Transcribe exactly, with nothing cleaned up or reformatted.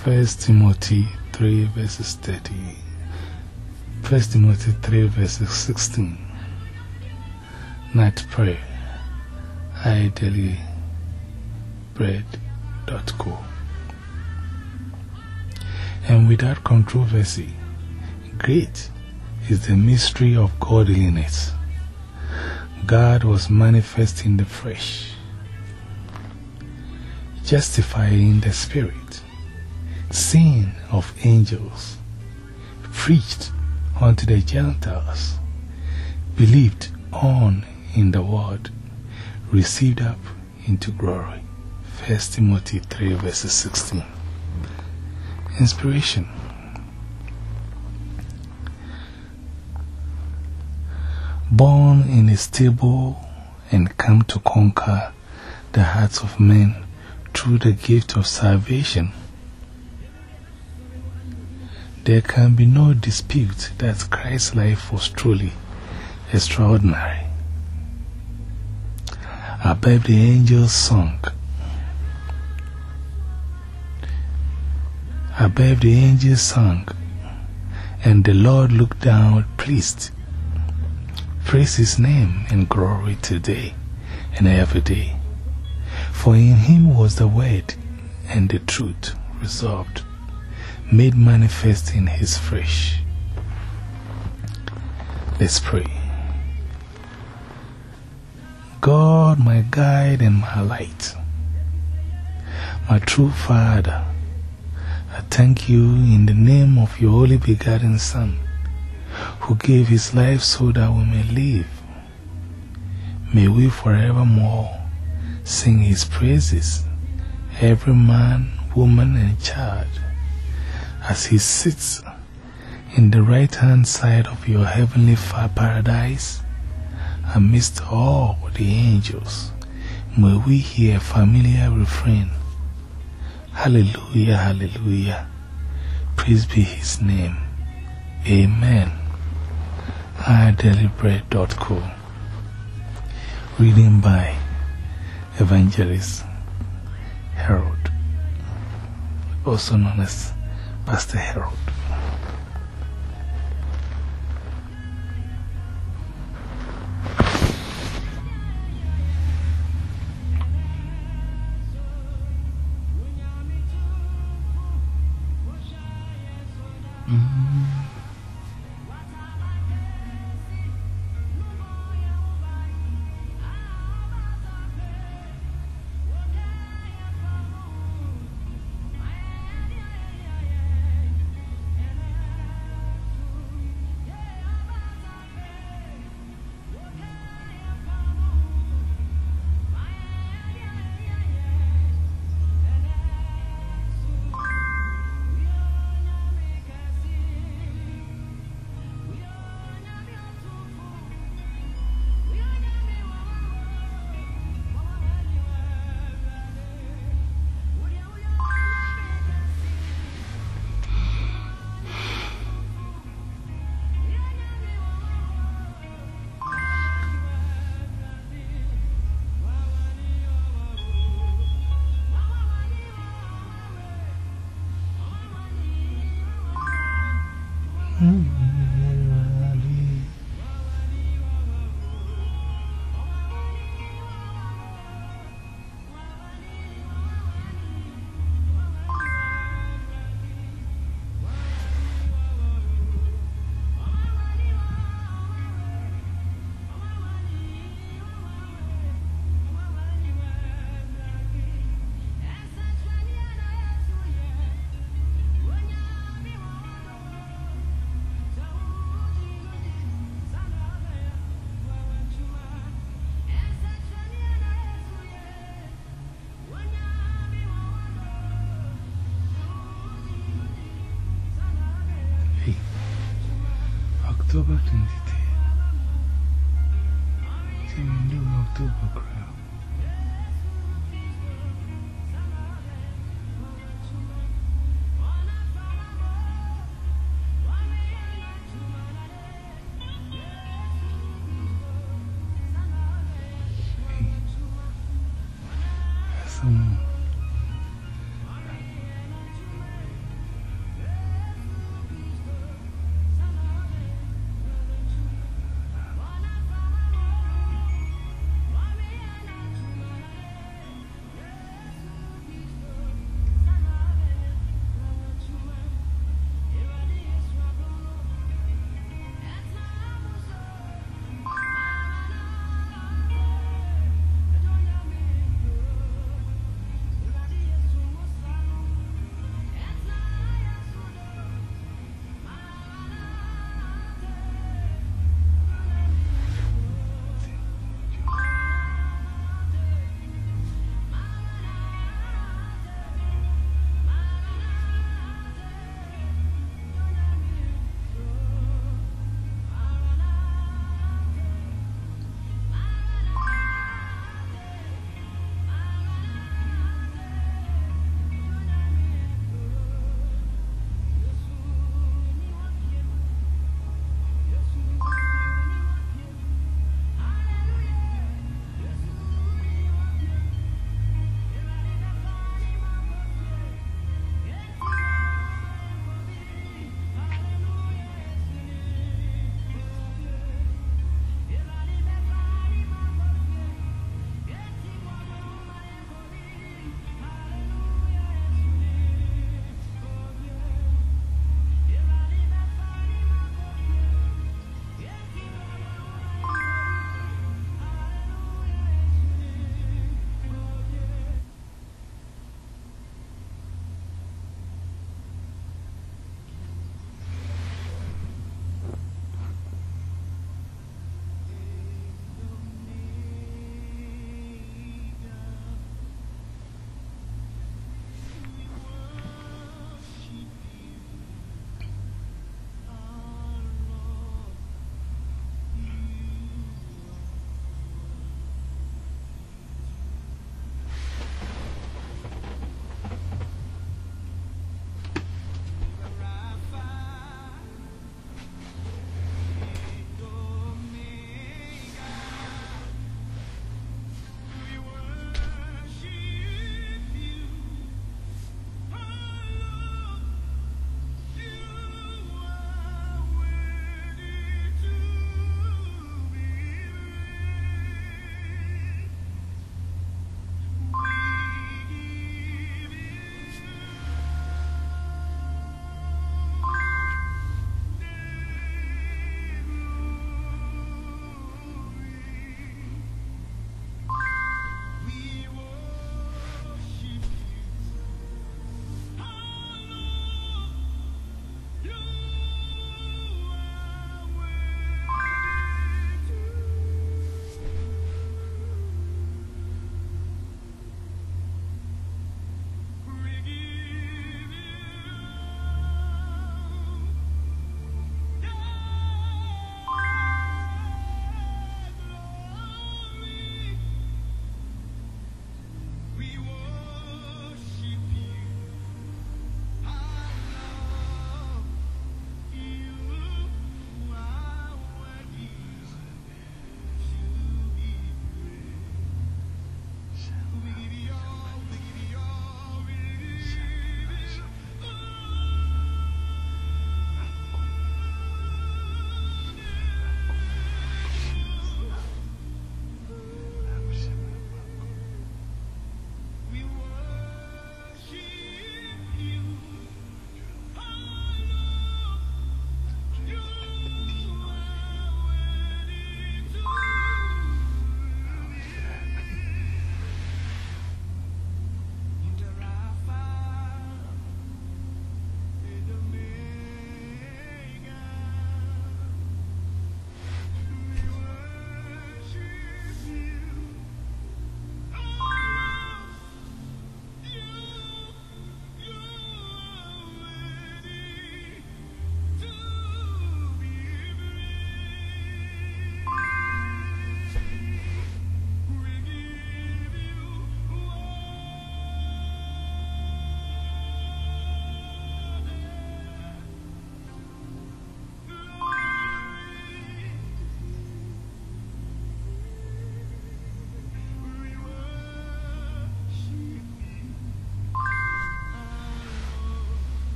First Timothy three verses thirty. First Timothy three verses sixteen. Night prayer. I daily bread dot co. And without controversy, great is the mystery of godliness. God was manifest in the flesh, justifying the spirit, seen of angels, preached unto the Gentiles, believed on in the word, received up into glory. First Timothy three verses sixteen. Inspiration. Born in a stable and come to conquer the hearts of men through the gift of salvation, there can be no dispute that Christ's life was truly extraordinary. Above the angels sung, above the angels sung, and the Lord looked down pleased. Praise His name and glory today and every day. For in Him was the Word, and the truth resolved, made manifest in His flesh. Let's pray. God, my guide and my light, my true Father, I thank you in the name of your only begotten Son, who gave His life so that we may live. May we forevermore sing His praises, every man, woman, and child, as He sits in the right hand side of your heavenly paradise, amidst all the angels. May we hear a familiar refrain. Hallelujah, hallelujah. Praise be His name. Amen. I daily bread dot co. Reading by Evangelist Harold, also known as Pastor Harold. Mm-hmm. October twenty-third. October crowd.